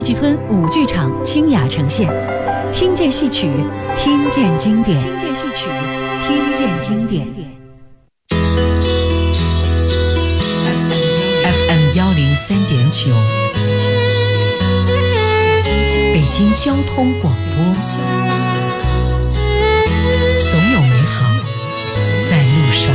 集村舞剧场清雅呈现，听见戏曲，听见经典，听见戏曲，听见经典。FM 103.9，北京交通广播，总有美好在路上。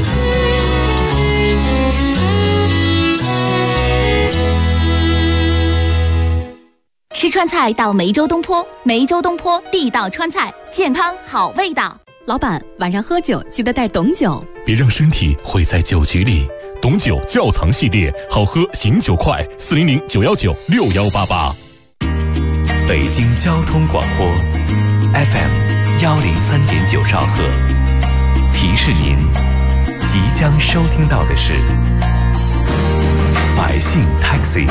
吃川菜到梅州东坡，梅州东坡地道川菜，健康好味道。 老板，晚上喝酒记得带董酒， 别让身体毁在酒局里。董酒窖藏系列，好喝醒酒快，400-919-6188。 北京交通广播 FM 103.9兆赫，提示您即将收听到的是百姓 Taxi。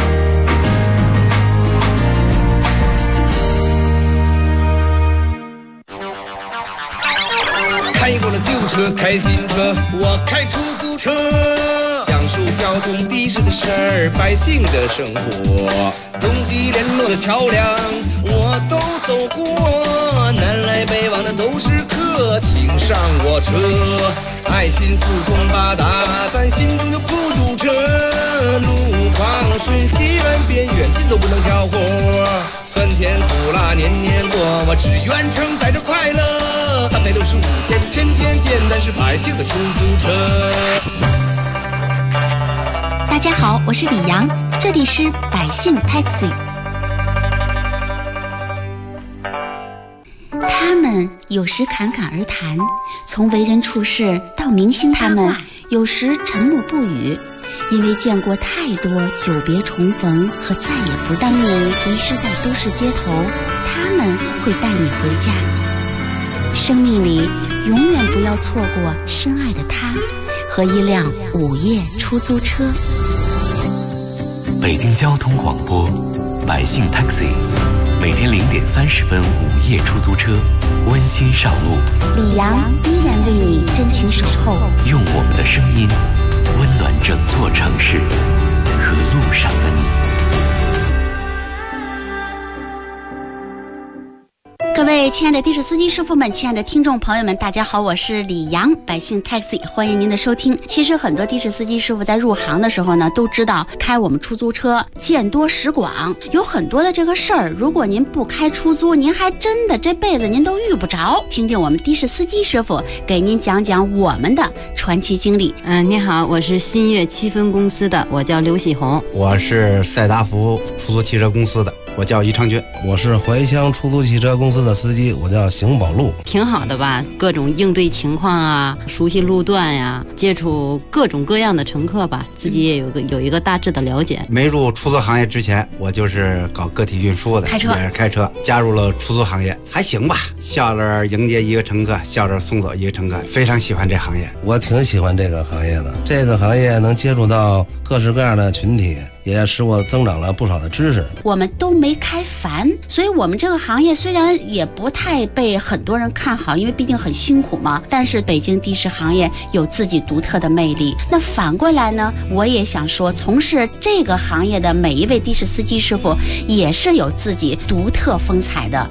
开过了旧车，开新车，我开出租车，讲述交通的士的事儿，百姓的生活，东西联络的桥梁我都走过，南来北往的都是客，请上我车，爱心四通八达，咱心中有孤独车，路况顺西弯边远近都不能挑活，酸甜苦辣年年过，我只愿承载着快乐，365天天天见，咱是百姓的出租车。 大家好，我是李阳，这里是百姓 Taxi。 他们有时侃侃而谈，从为人处事到明星八卦，他们有时沉默不语，因为见过太多久别重逢和再也不见。当你迷失在都市街头，他们会带你回家。生命里永远不要错过深爱的他和一辆午夜出租车。 北京交通广播百姓 Taxi， 每天0点30分午夜出租车，温馨上路。 李阳依然为你真情守候， 用我们的声音温暖整座城市和路上的你。 各位亲爱的的士司机师傅们，亲爱的听众朋友们，大家好，我是李阳，百姓 Taxi， 欢迎您的收听。其实很多的士司机师傅在入行的时候呢，都知道开我们出租车见多识广，有很多的这个事儿，如果您不开出租，您还真的这辈子您都遇不着。听听我们的士司机师傅给您讲讲我们的传奇经历。 你好，我是新月7分公司的，我叫刘喜红。 我是赛达福出租汽车公司的，我叫于长军。 我是怀乡出租汽车公司的司机，我叫邢宝路。 挺好的吧，各种应对情况啊，熟悉路段呀，接触各种各样的乘客吧，自己也有一个大致的了解。 没入出租行业之前，我就是搞个体运输的，也是开车，加入了出租行业，还行吧，笑着迎接一个乘客，笑着送走一个乘客，非常喜欢这行业。 我挺喜欢这个行业的，这个行业能接触到各式各样的群体，也使我增长了不少的知识。 我们都没开烦，所以我们这个行业虽然也不太被很多人看好，因为毕竟很辛苦嘛，但是北京的士行业有自己独特的魅力。那反过来呢，我也想说，从事这个行业的每一位的士司机师傅也是有自己独特风采的。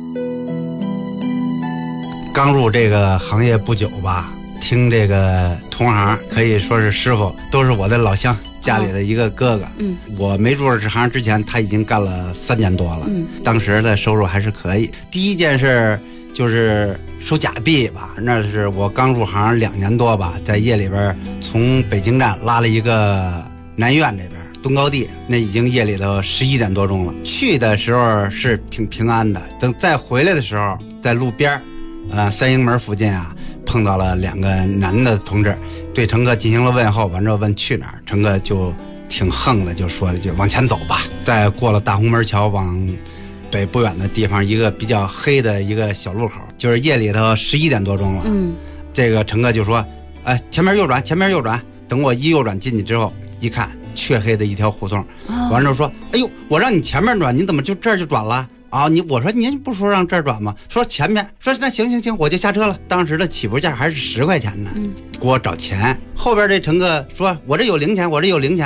刚入这个行业不久吧，听这个同行可以说是师傅，都是我的老乡，家里的一个哥哥。我没入这行之前，他已经干了3年多了。当时的收入还是可以。第一件事就是收假币吧，那是我刚入行2年多吧，在夜里边从北京站拉了一个南苑这边东高地，那已经夜里头11点多钟了。去的时候是挺平安的，等再回来的时候，在路边三营门附近啊，碰到了2个男的同志，对乘客进行了问候，完之后问去哪儿，乘客就挺横的，就说了就往前走吧。再过了大红门桥，往北不远的地方，一个比较黑的一个小路口，就是夜里头11点多钟了。这个乘客就说前面右转，前面右转。等我一右转进去之后，一看黢黑的一条胡同，完之后说哎呦，我让你前面转，你怎么就这儿就转了啊？我说您不说让这儿转吗？说前面，说那行，我就下车了。当时的起步价还是10块钱呢，给我找钱。后边这乘客说我这有零钱，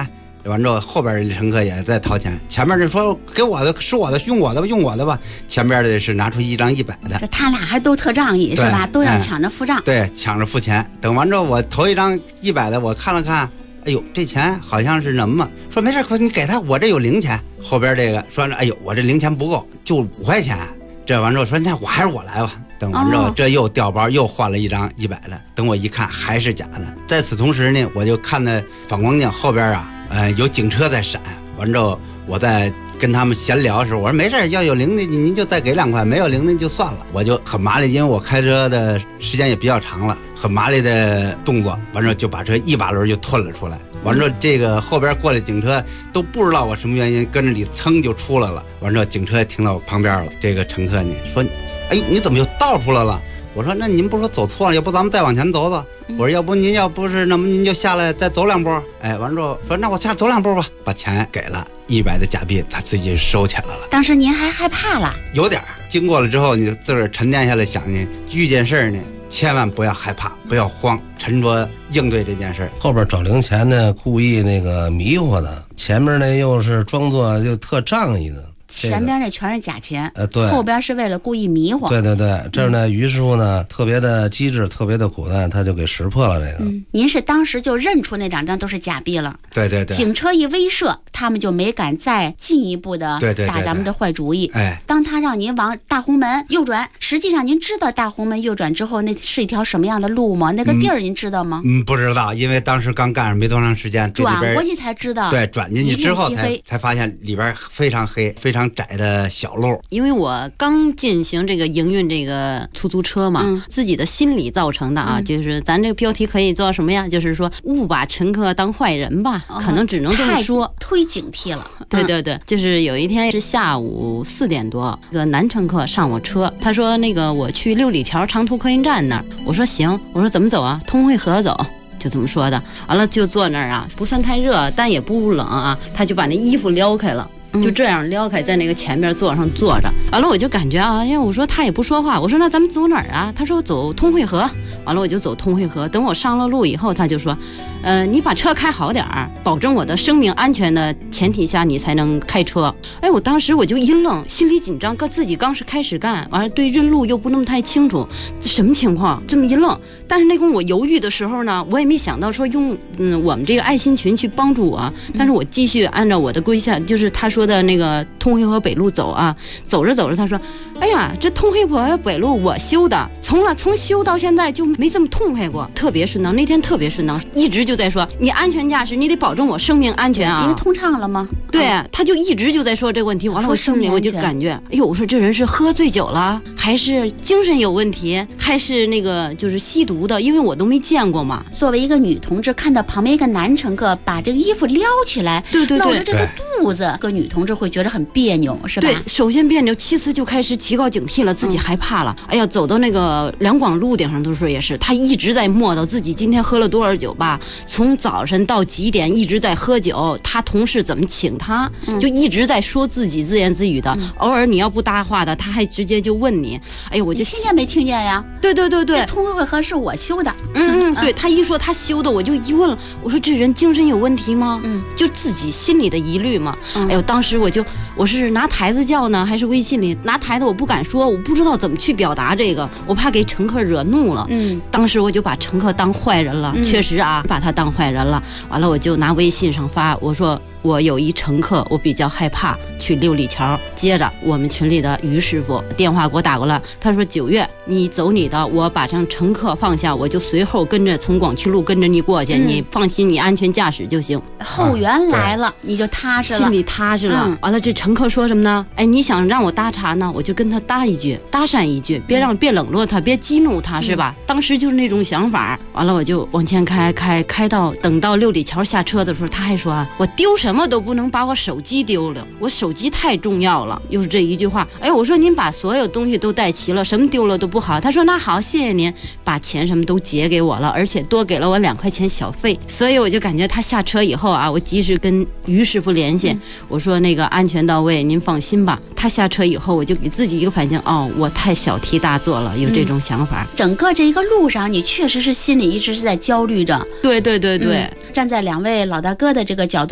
完之后后边的乘客也在掏钱，前面就说给我的是我的，用我的吧，用我的吧，前边的是拿出一张100的， 这他俩还都特仗义是吧？都要抢着付账。 对，抢着付钱。等完之后，我头一张100的，我看了看，哎呦，这钱好像是什么？说没事，你给他，我这有零钱。后边这个说，哎呦，我这零钱不够，就5块钱。这完之后说，那我还是我来吧。等完之后，这又调包，又换了一张100的。等我一看，还是假的。在此同时呢，我就看那反光镜后边啊，有警车在闪。完之后，我在跟他们闲聊的时候，我说没事，要有零的您就再给2块，没有零的就算了。我就很麻利，因为我开车的时间也比较长了，很麻利的动作，完之后就把车一把轮就吞了出来。完之后，这个后边过来警车都不知道我什么原因，跟着里噌就出来了。完之后，警车停到我旁边了。这个乘客呢说：“哎，你怎么又倒出来了？”我说：“那您不是说走错了，要不咱们再往前走走？”我说：“要不您要不是，那么您就下来再走2步。”哎，完之后说：“那我下走2步吧。”把钱给了100的假币，他自己收起来了。 当时您还害怕了？ 有点。经过了之后，你自个儿沉淀下来想呢，遇见事儿呢，千万不要害怕，不要慌，沉着应对这件事。 后边找零钱呢，故意那个迷惑他，前面呢又是装作就特仗义的。 前边那全是假钱， 对， 后边是为了故意迷惑。 对对对，这儿呢，于师傅呢特别的机智，特别的苦难，他就给识破了这个。 您是当时就认出那2张都是假币了？ 对对对。 警车一威慑，他们就没敢再进一步的打咱们的坏主意。 哎， 当他让您往大红门右转，实际上您知道大红门右转之后那是一条什么样的路吗？那个地儿您知道吗？ 不知道，因为当时刚干上没多长时间， 转过去才知道。 对，转进去之后才发现里边非常黑，非常窄的小路。 因为我刚进行这个营运这个出租车嘛，自己的心理造成的啊，就是咱这个标题可以做什么呀？就是说误把乘客当坏人吧，可能只能这么说， 忒警惕了。 对对对，就是有一天是下午4点多，一个男乘客上我车，他说那个我去6里桥长途客运站那儿，我说行，我说怎么走啊？通惠河走。就这么说的，完了就坐那儿啊，不算太热，但也不冷啊，他就把那衣服撩开了。就这样撩开，在那个前面座上坐着，完了我就感觉啊，因为我说他也不说话，我说那咱们走哪儿啊？他说走通惠河，完了我就走通惠河。等我上了路以后，他就说，你把车开好点儿，保证我的生命安全的前提下你才能开车。哎，我当时我就一愣，心里紧张，自己刚是开始干，完了对认路又不那么太清楚，这什么情况？这么一愣，但是那跟我犹豫的时候呢，我也没想到说用我们这个爱心群去帮助我，但是我继续按照我的规划，就是他说的那个通惠河北路走啊，走着走着，他说：“哎呀，这通惠河北路我修的，从修到现在就没这么痛快过，特别顺当。那天特别顺当，一直就在说你安全驾驶，你得保证我生命安全啊， 因为通畅了吗？ 对，他就一直就在说这个问题。完了，我心里我就感觉，哎呦，我说这人是喝醉酒了，还是精神有问题，还是那个就是吸毒的？因为我都没见过嘛。 作为一个女同志，看到旁边一个男乘客把这个衣服撩起来， 对对对， 露着这个肚子，个女同志会觉得很别扭，是吧？ 对，首先别扭，其次就开始提高警惕了，自己害怕了。哎呀，走到那个两广路顶上的时候也是，他一直在磨叨自己今天喝了多少酒吧，从早晨到几点一直在喝酒，他同事怎么请他，就一直在说自己自言自语的。偶尔你要不搭话的，他还直接就问你，哎呀，我就听见没听见呀？ 对对对对， 这通惠河是我修的。 对，他一说他修的，我就一问了，我说这人精神有问题吗？就自己心里的疑虑嘛。哎呦，当时我是拿台子叫呢，还是微信里拿台子？我不敢说，我不知道怎么去表达这个，我怕给乘客惹怒了。当时我就把乘客当坏人了，确实啊，把他当坏人了。完了，我就拿微信上发，我说我有一乘客，我比较害怕去6里桥。接着我们群里的于师傅电话给我打过来，他说9月你走你的，我把上乘客放下，我就随后跟着从广渠路跟着你过去，你放心，你安全驾驶就行。 后援来了，你就踏实了， 心里踏实了。完了，这乘客说什么呢？哎，你想让我搭茬呢，我就跟他搭讪一句，别冷落他，别激怒他，是吧？当时就是那种想法。完了，我就往前开到等到6里桥下车的时候，他还说啊，我丢什么都不能把我手机丢了，我手机太重要了。又是这一句话。哎，我说您把所有东西都带齐了，什么丢了都不好。他说那好，谢谢您，把钱什么都结给我了，而且多给了我2块钱小费。所以我就感觉他下车以后啊，我及时跟于师傅联系，我说那个安全到位，您放心吧。他下车以后，我就给自己一个反省，哦，我太小题大做了，有这种想法。 整个这一个路上，你确实是心里一直是在焦虑着。 对对对对， 站在2位老大哥的这个角度，这位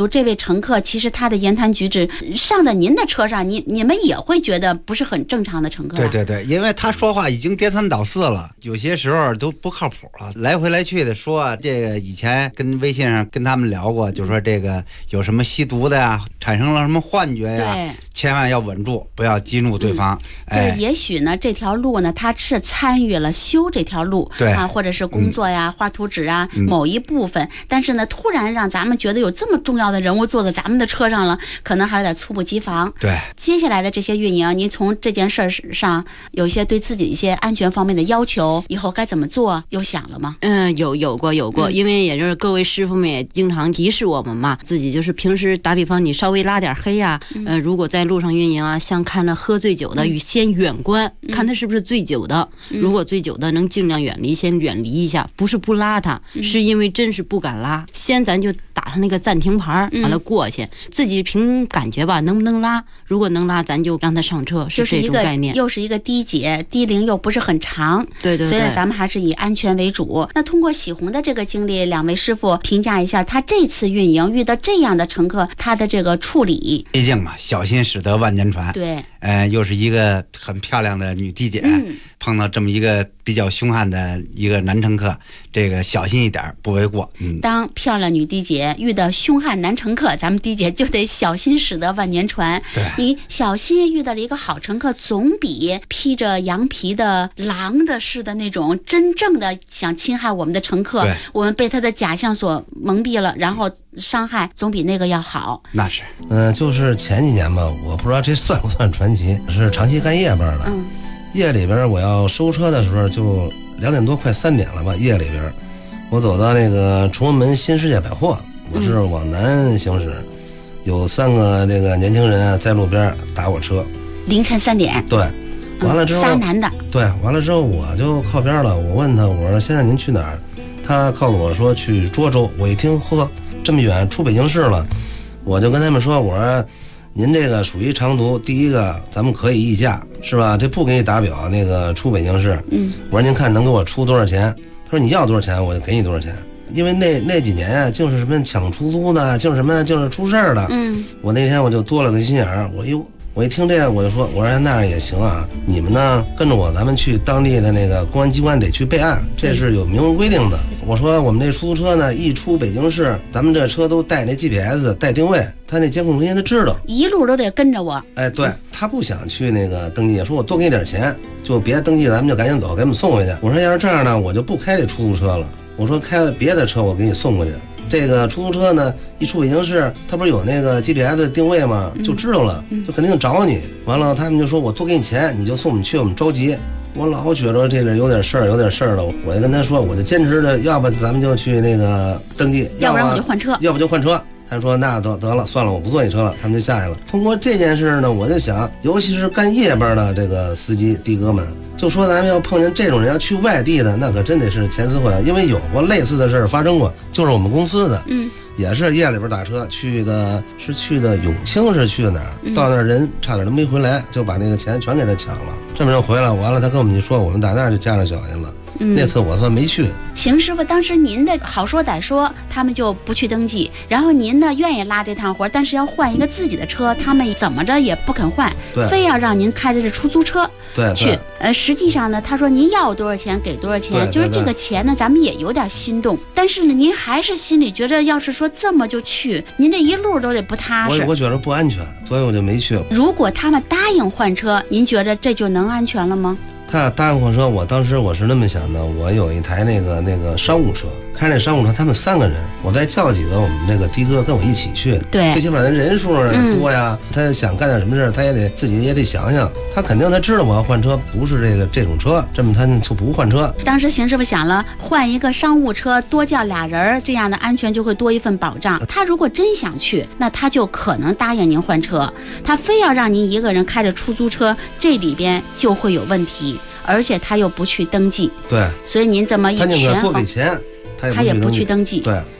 乘客其实他的言谈举止上到您的车上，你们也会觉得不是很正常的乘客。 对，因为他说话已经颠三倒四了，有些时候都不靠谱了，来回来去的说这个。以前跟微信上跟他们聊过，就说这个有什么吸毒的呀，产生了什么幻觉呀，千万要稳住，不要激怒对方。 就是也许呢，这条路呢，他是参与了修这条路， 对啊，或者是工作呀、画图纸啊某一部分，但是呢，突然让咱们觉得有这么重要的人物坐在咱们的车上了，可能还有点猝不及防。 对， 接下来的这些运营，您从这件事上有一些对自己一些安全方面的要求，以后该怎么做，有想了吗？ 有过，因为也就是各位师傅们也经常提示我们嘛，自己就是平时打比方，你稍微拉点黑啊，如果在路上运营啊，像看了喝醉酒的，先远观，看他是不是醉酒的，如果醉酒的能尽量远离，先远离一下，不是不拉他，是因为真是不敢拉，先咱就打上那个暂停牌，完了过去，自己凭感觉吧，能不能拉？如果能拉，咱就让他上车，是这种概念。 又是一个低阶，低龄又不是很长， 对， 所以呢，咱们还是以安全为主。那通过喜红的这个经历，两位师傅评价一下，他这次运营遇到这样的乘客，他的这个处理。 毕竟嘛，小心驶得万年船。 对， 又是一个很漂亮的女地姐，碰到这么一个比较凶悍的一个男乘客，这个小心一点不为过。 当漂亮女地姐遇到凶悍男乘客，咱们地姐就得小心驶得万年船。 对， 你小心遇到了一个好乘客，总比披着羊皮的狼的似的那种真正的想侵害我们的乘客，我们被他的假象所蒙蔽了，然后伤害，总比那个要好。 那是， 就是前几年吧，我不知道这算不算传奇，是长期干夜班的。夜里边我要收车的时候，就2点多快3点了吧。夜里边，我走到那个崇文门新世界百货，我是往南行驶，有3个这个年轻人在路边打我车。 凌晨3点。 对，完了之后仨男的。 对，完了之后我就靠边了，我问他，我说先生您去哪儿？他告诉我说去涿州。我一听，呵，这么远，出北京市了，我就跟他们说，我说您这个属于长途，第一个咱们可以议价，是吧？这不给你打表，那个出北京市。我说您看能给我出多少钱？他说你要多少钱我就给你多少钱。因为那几年啊，净是什么抢出租的，净是什么就是出事儿的。我那天我就多了个心眼儿，我一听这样，我就说，我说那样也行啊，你们呢跟着我，咱们去当地的那个公安机关得去备案，这是有明文规定的。我说我们这出租车呢，一出北京市，咱们这车都带那 GPS 带定位，他那监控中心他知道， 一路都得跟着我。 对，他不想去那个登记，说我多给你点钱，就别登记，咱们就赶紧走，给我们送回去。我说要是这样呢，我就不开这出租车了，我说开别的车我给你送过去。这个出租车呢，一出北京市，他不是有那个 GPS 定位吗？就知道了，就肯定找你。完了，他们就说我多给你钱，你就送我们去，我们着急。我老觉着这里有点事儿了，我就跟他说，我就坚持着，要不咱们就去那个登记， 要不然我就换车， 要不就换车。他说那得了，算了，我不坐你车了，他们就下来了。通过这件事呢，我就想，尤其是干夜班的这个司机的哥们，就说咱们要碰见这种人，要去外地的，那可真得是前思后想，因为有过类似的事儿发生过，就是我们公司的，也是夜里边打车去的永清，是去的哪儿？到那儿人差点都没回来，就把那个钱全给他抢了。这么着回来完了，他跟我们一说，我们打那儿就加上小心了。那次我算没去。 邢师傅，当时您的好说歹说，他们就不去登记，然后您呢愿意拉这趟活，但是要换一个自己的车，他们怎么着也不肯换，非要让您开着这出租车去。实际上呢，他说您要多少钱给多少钱，就是这个钱呢，咱们也有点心动，但是呢，您还是心里觉着，要是说这么就去，您这一路都得不踏实。 我觉得不安全，所以我就没去。 如果他们答应换车，您觉着这就能安全了吗？ 他答应换车，我当时我是那么想的，我有一台那个商务车，开那商务车，他们3个人，我再叫几个我们那个的哥跟我一起去， 对， 最起码人数多呀，他想干点什么事，他也得自己也得想想，他肯定他知道我要换车不是这种车，这么他就不换车。 当时邢师傅想了，换一个商务车，多叫俩人，这样的安全就会多一份保障。他如果真想去，那他就可能答应您换车，他非要让您一个人开着出租车，这里边就会有问题。而且他又不去登记， 对， 所以您这么一他宁可多给钱，他也不去登记，对。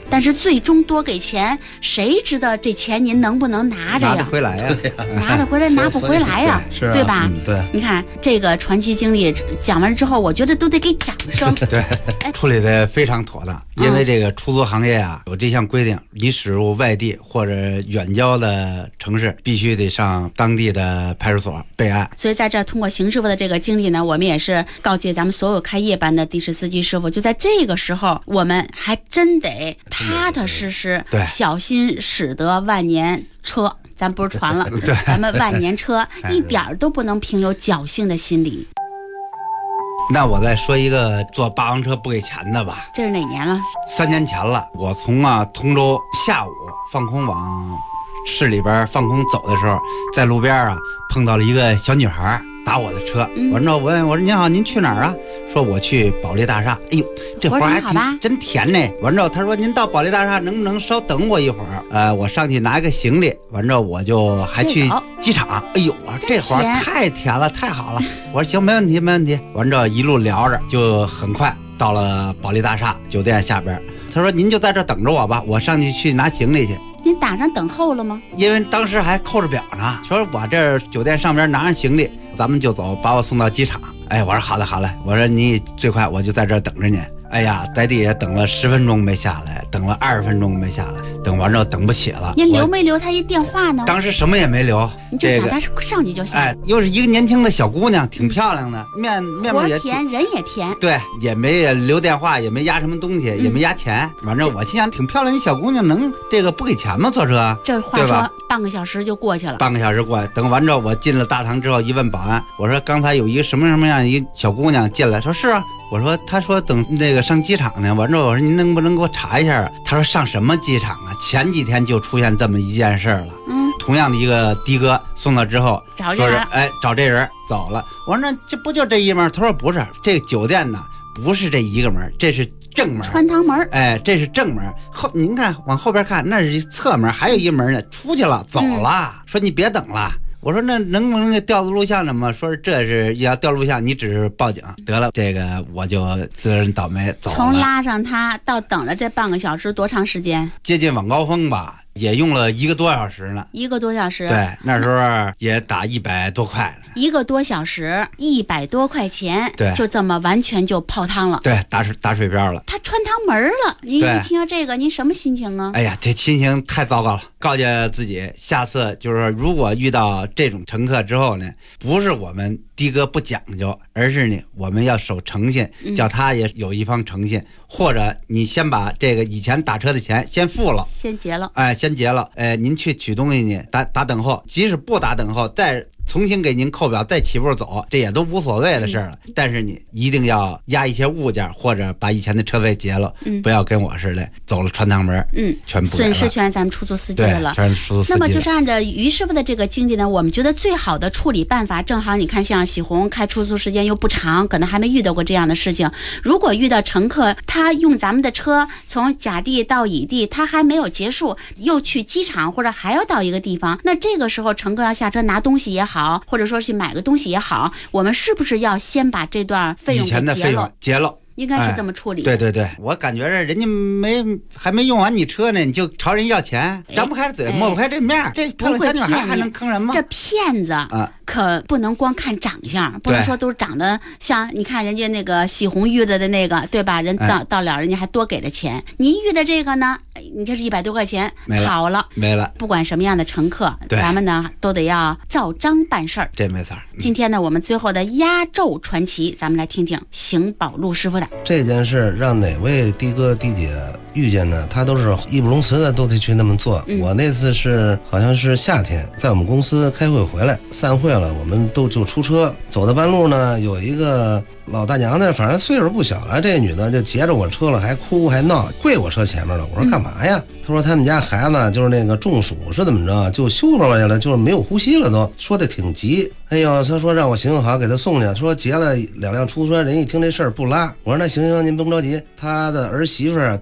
但是最终多给钱，谁知道这钱您能不能拿着呀？ 拿得回来呀？ 拿得回来拿不回来呀？ 是啊， 对吧？ 对， 你看这个传奇经历讲完之后，我觉得都得给掌声。 对，处理的非常妥当。因为这个出租行业啊，有这项规定，你驶入外地或者远郊的城市，必须得上当地的派出所备案。 所以在这儿通过邢师傅的这个经历呢，我们也是告诫咱们所有开夜班的的士司机师傅，就在这个时候，我们还真得踏踏实实、小心驶得万年车。咱不是船了，咱们万年车一点都不能凭有侥幸的心理。 那我再说一个坐霸王车不给钱的吧。 这是哪年了 ？3年前了。我从通州下午放空往市里边放空走的时候，在路边碰到了一个小女孩打我的车。完之后我问我说您好，您去哪儿啊？说我去保利大厦。哎呦，这活还真甜呢。完之后他说您到保利大厦能不能稍等我一会儿？我上去拿一个行李。完之后我就还去机场。哎呦，我说这活太甜了，太好了。我说行，没问题没问题。完之后一路聊着，就很快到了保利大厦酒店下边。他说您就在这等着我吧，我上去拿行李去。 您打上等候了吗？ 因为当时还扣着表呢，说我这酒店上边拿上行李，咱们就走，把我送到机场。哎，我说好嘞好嘞，我说你最快我就在这儿等着你。哎呀，在地下等了10分钟没下来，等了20分钟没下来，等完之后等不起了。 您留没留他一电话呢？ 当时什么也没留， 你就想他上去就下。 哎，又是一个年轻的小姑娘，挺漂亮的，面貌也甜，人也甜。 对，也没留电话，也没压什么东西，也没压钱。反正我心想，挺漂亮一小姑娘，能这个不给钱吗？坐车？ 这话说半个小时就过去了。 半个小时过去，等完之后，我进了大堂之后，一问保安，我说刚才有一个什么样一小姑娘进来，说是啊。我说他说等那个上机场呢。完之后我说您能不能给我查一下？他说上什么机场啊？前几天就出现这么一件事了。同样的一个的哥送到之后，说是找这人走了。我说那这不就这一门？他说不是，这个酒店呢不是这一个门，这是正门， 穿堂门。 哎，这是正门。您看往后边看，那是侧门，还有一门呢，出去了走了。说你别等了。我说那能不能调录像什么？说这是要调录像，你只是报警得了，这个我就自认倒霉走了。 从拉上他到等了这半个小时，多长时间？ 接近晚高峰吧，也用了1个多小时呢。 1个多小时？ 对，那时候也打100多块。 1个多小时，100多块钱， 对， 就这么完全就泡汤了。 对，打水漂了。 他穿堂门了，您一听到这个，您什么心情啊？ 哎呀，这心情太糟糕了。告诫自己，下次就是说，如果遇到这种乘客之后呢，不是我们的哥不讲究，而是呢我们要守诚信，叫他也有一方诚信，或者你先把这个以前打车的钱先付了， 先结了。 哎，先结了。您去取东西呢，打等候，即使不打等候，再重新给您扣表，再起步走，这也都无所谓的事了。但是你一定要压一些物件，或者把以前的车费结了，不要跟我似的走了穿堂门，全不给了。 损失全是咱们出租司机的了。 全是出租司机。 那么就是按照于师傅的这个经历呢，我们觉得最好的处理办法，正好你看像喜红开出租时间又不长，可能还没遇到过这样的事情。如果遇到乘客他用咱们的车从甲地到乙地，他还没有结束，又去机场或者还要到一个地方，那这个时候乘客要下车拿东西也好，或者说去买个东西也好，我们是不是要先把这段费用给以前的费用结了？ 应该是这么处理。 对对对，我感觉人家还没用完你车呢，你就朝人要钱，张不开嘴，抹不开这面，这漂亮小女孩还能坑人吗？ 这骗子可不能光看长相，不能说都是长得像，你看人家那个喜红遇的那个，对吧？人到了人家还多给的钱，您遇的这个呢，你这是100多块钱跑了， 没了。 不管什么样的乘客，咱们呢都得要照章办事儿， 这没错。 今天呢，我们最后的压轴传奇，咱们来听听邢宝路师傅的这件事，让哪位的哥的姐遇见呢，他都是义不容辞的，都得去那么做。我那次是好像是夏天，在我们公司开会回来，散会了，我们都就出车，走到半路呢，有一个老大娘呢，反正岁数不小了，这女的就截着我车了，还哭还闹，跪我车前面了。我说干嘛呀？她说他们家孩子就是那个中暑是怎么着，就休克过去了，就是没有呼吸了都，说的挺急。哎呦，他说让我行好给他送去，说劫了2辆出租车，人一听这事儿不拉。我说那行，您甭着急，他的儿媳妇抱着孩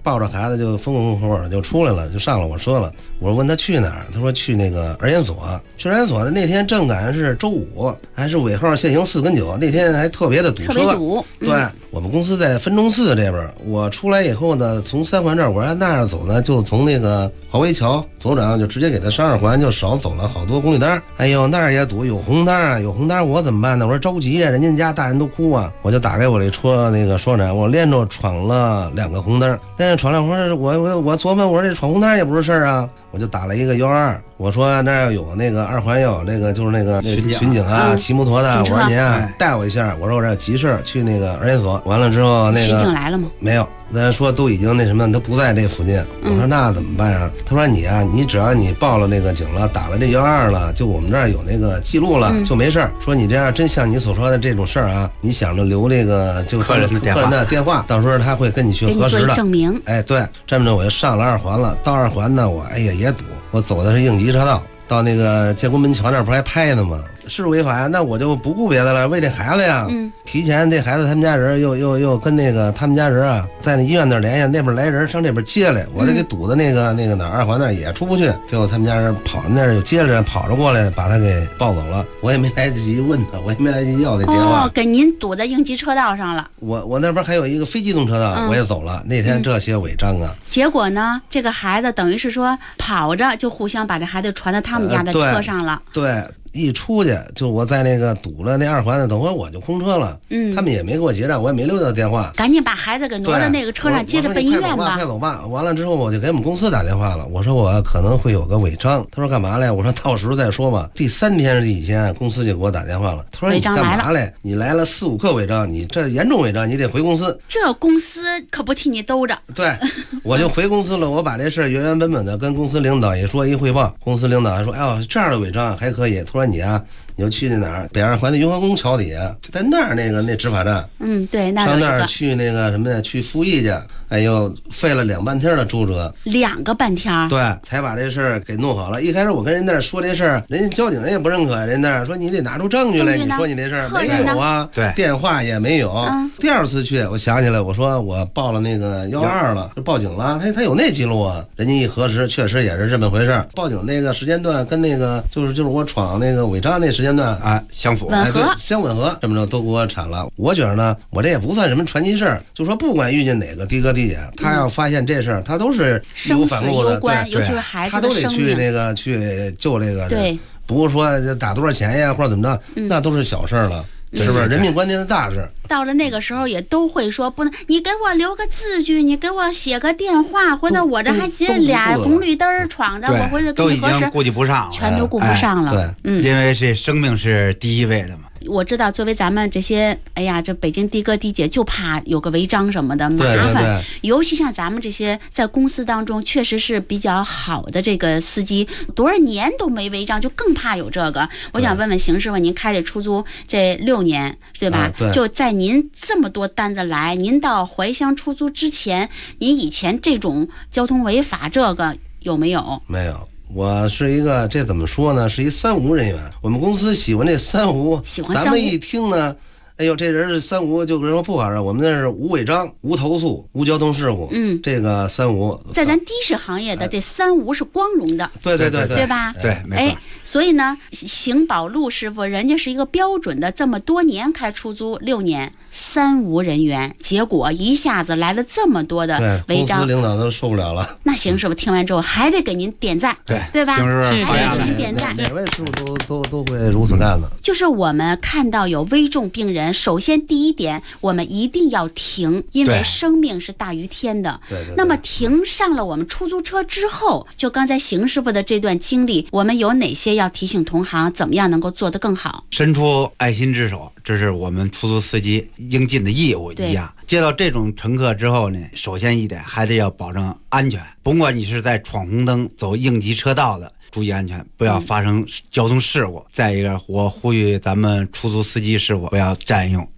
孩子就风风火火的就出来了，就上了我车了。我问他去哪儿，他说去那个儿研所。去儿研所的那天正赶上是周五，还是尾号限行4跟9，那天还特别的堵车。 特别堵。 对，我们公司在分钟寺这边，我出来以后呢，从3环这儿我按那儿走呢，就从那个华威桥左转，就直接给他上2环，就少走了好多红绿灯。哎呦，那儿也堵，有红灯啊，有红灯，我怎么办呢？我说着急呀，人家家大人都哭啊，我就打给我这车那个说展，我连着闯了2个红灯，连着闯2红灯，我琢磨，我说这闯红灯也不是事儿啊，我就打了一个112，我说那儿有那个2环要有那个就是那个巡警啊，骑摩托的，我说您啊带我一下，我说我这急事去那个儿研所，完了之后那个巡警来了吗？ 没有。他说都已经那什么，他不在这附近。我说那怎么办啊？他说你啊，你只要你报了那个警了，打了这112了，就我们这儿有那个记录了，就没事儿。说你这样真像你所说的这种事儿啊，你想着留这个就客人的电话，到时候他会跟你去核实的， 证明。 哎，对，这么着我就上了2环了。到2环呢，我哎呀也堵，我走的是应急车道，到那个建国门桥那儿不还拍呢吗？是违法呀，那我就不顾别的了，为这孩子呀。提前这孩子他们家人又跟那个他们家人啊，在那医院那儿联系，那边来人上这边接来，我这给堵的那个哪儿2环那儿也出不去，最后他们家人跑那儿又接着跑着过来，把他给抱走了。我也没来得及问他，我也没来得及要那电话。 哦，给您堵在应急车道上了。 我那边还有一个非机动车道，我也走了。那天这些违章啊。 结果呢，这个孩子等于是说跑着就互相把这孩子传到他们家的车上了。 对。一出去就我在那个堵了那2环的，等会我就空车了。他们也没给我结账，我也没留下电话。 赶紧把孩子给挪到那个车上，接着奔医院吧。 快走吧！完了之后我就给我们公司打电话了，我说我可能会有个违章。他说干嘛来？我说到时候再说吧。第3天是以前公司就给我打电话了，他说你干嘛来？你来了4、5个违章，你这严重违章，你得回公司。 这公司可不替你兜着。 对，我就回公司了。我把这事原原本本的跟公司领导也说一汇报，公司领导还说，哎呦这样的违章还可以。他说你啊。你就去那哪儿北2环的雍和宫桥底下，在那儿那执法站， 对，那上那儿去那个什么呀，去复议去，哎呦，费了2半天的周折 ，2个半天， 对，才把这事儿给弄好了。一开始我跟人那儿说这事儿，人家交警也不认可，人那儿说你得拿出证据来，你说你这事儿没有啊， 对， 电话也没有。第2次去，我想起来，我说我报了那个112了，就报警了，他有那记录啊，人家一核实，确实也是这么回事。报警那个时间段跟那个就是我闯那个违章那时间段啊相符， 吻合， 相吻合，这么着都给我铲了。我觉得呢，我这也不算什么传奇事儿，就说不管遇见哪个的哥的姐，他要发现这事儿，他都是义无反顾的， 对，尤其是孩子的生命， 他都得去那个去救这个人， 对， 不是说打多少钱呀或者怎么着，那都是小事儿了。是不是人命关天的大事？ 到了那个时候也都会说不能，你给我留个字据，你给我写个电话，或者我这还接俩红绿灯闯着，我回去都已经顾及不上了， 全都顾不上了。 对， 因为这生命是第一位的嘛。 我知道，作为咱们这些，哎呀，这北京的哥的姐就怕有个违章什么的麻烦，尤其像咱们这些在公司当中确实是比较好的这个司机，多少年都没违章，就更怕有这个。我想问问邢师傅，您开这出租这6年，对吧？ 对。 就在您这么多单子来，您到怀乡出租之前，您以前这种交通违法这个有没有？ 没有。我是一个，这怎么说呢？是一3无人员。我们公司喜欢这3无，咱们一听呢，哎呦，这人是3无，就跟人说不好让我们那是无违章、无投诉、无交通事故。这个3无， 在咱的士行业的这3无是光荣的。 对吧？ 对，没错。 所以呢，邢宝路师傅人家是一个标准的，这么多年开出租6年，3无人员，结果一下子来了这么多的违章， 公司领导都受不了了。 那邢师傅听完之后还得给您点赞，对吧？ 邢师傅还得给您点赞。 哪位师傅都会如此干的。 就是我们看到有危重病人，首先第一点，我们一定要停，因为生命是大于天的。 对。 那么停上了我们出租车之后，就刚才邢师傅的这段经历，我们有哪些要提醒同行，怎么样能够做得更好？ 伸出爱心之手，这是我们出租司机应尽的义务一样。接到这种乘客之后呢，首先一点还得要保证安全，甭管你是在闯红灯、走应急车道的，注意安全，不要发生交通事故。再一个，我呼吁咱们出租司机师傅不要占用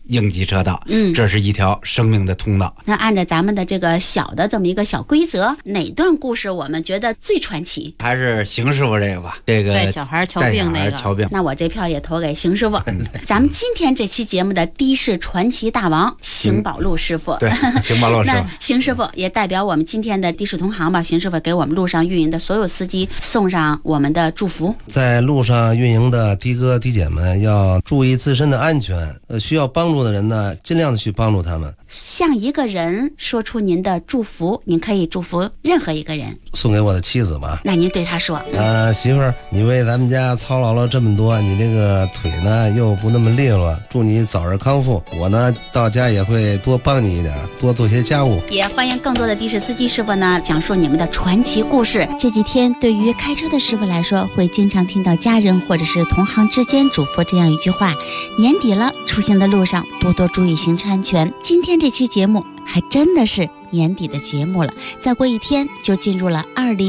应急车道。这是一条生命的通道。 那按照咱们的这个小的这么一个小规则，哪段故事我们觉得最传奇？ 还是邢师傅这个吧，这个带小孩瞧病那个。 那我这票也投给邢师傅。咱们今天这期节目的的士传奇大王邢宝路师傅。 对，邢宝路师傅。 那邢师傅也代表我们今天的的士同行吧，邢师傅给我们路上运营的所有司机送上我们的祝福。 在路上运营的的哥的姐们要注意自身的安全，需要帮助的人呢，尽量的去帮助他们。 向一个人说出您的祝福，您可以祝福任何一个人。 送给我的妻子吧。 那您对她说， 媳妇儿，你为咱们家操劳了这么多，你这个腿呢又不那么利落，祝你早日康复。我呢到家也会多帮你一点，多做些家务。 也欢迎更多的的士司机师傅呢讲述你们的传奇故事。这几天对于开车的师傅来说，会经常听到家人或者是同行之间嘱咐这样一句话：年底了，出行的路上多多注意行车安全。今天这期节目还真的是年底的节目了，再过一天就进入了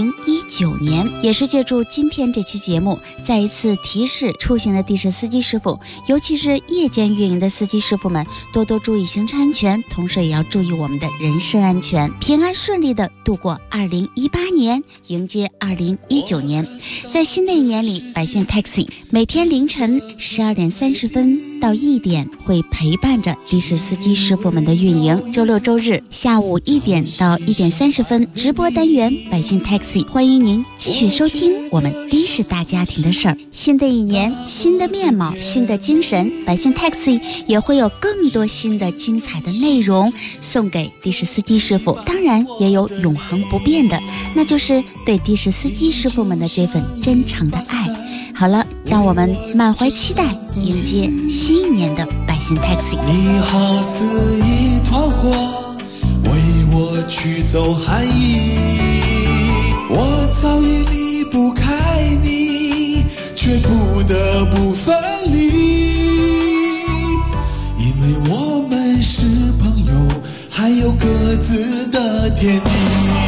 2019年，也是借助今天这期节目，再一次提示出行的的士司机师傅，尤其是夜间运营的司机师傅们，多多注意行车安全，同时也要注意我们的人身安全，平安顺利的度过2018年，迎接2019年。在新的一年里，百姓 Taxi 每天凌晨12点30分到1点会陪伴着的士司机师傅们的运营。周六周日下午1点到1点30分直播单元百姓 Taxi， 欢迎您继续收听我们的士大家庭的事儿。新的一年，新的面貌，新的精神，百姓 Taxi 也会有更多新的精彩的内容送给的士司机师傅，当然也有永恒不变的，那就是对的士司机师傅们的这份真诚的爱。好了，让我们满怀期待迎接新一年的百姓 Taxi。 你好似一团火，为我驱走寒意，我早已离不开你，却不得不分离，因为我们是朋友，还有各自的天地。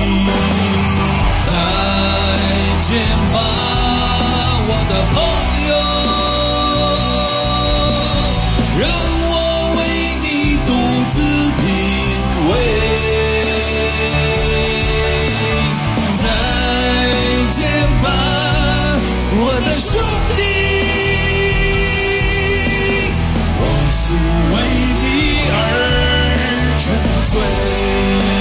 再见吧，我的朋友，让我为你独自品味。再见吧，我的兄弟，我是为你而沉醉。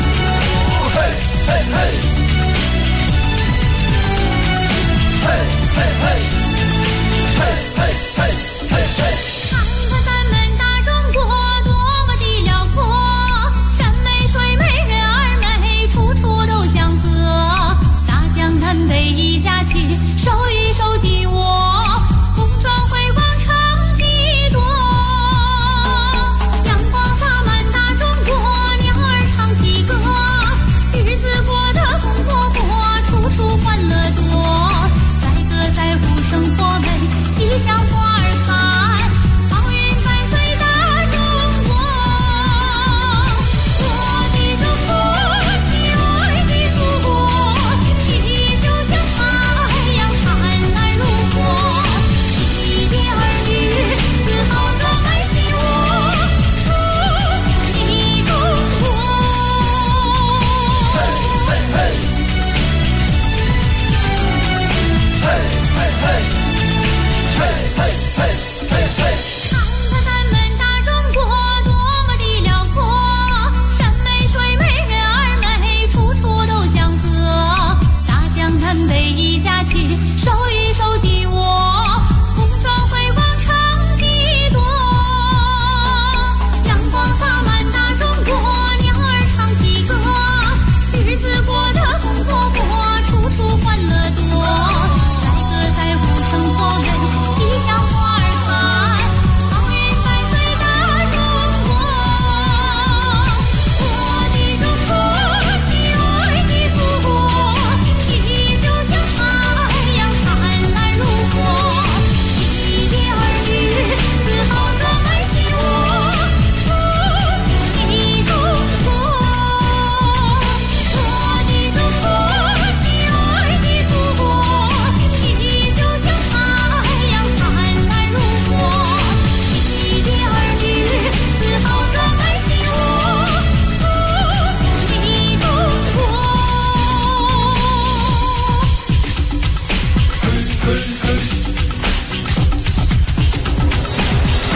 嘿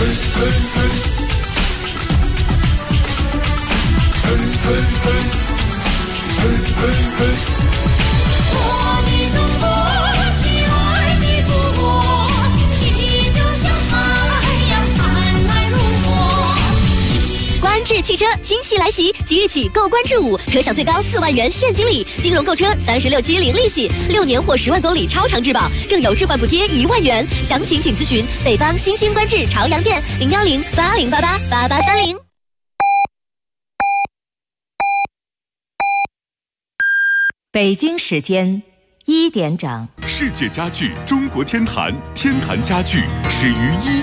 观致汽车惊喜来袭，即日起购观致5可享最高4万元现金礼，金融购车36期零利息，6年或10万公里超长质保，更有置换补贴1万元。详情请咨询北方新兴观致朝阳店01080888830。 北京时间1点整。 世界家具中国天坛，天坛家具始于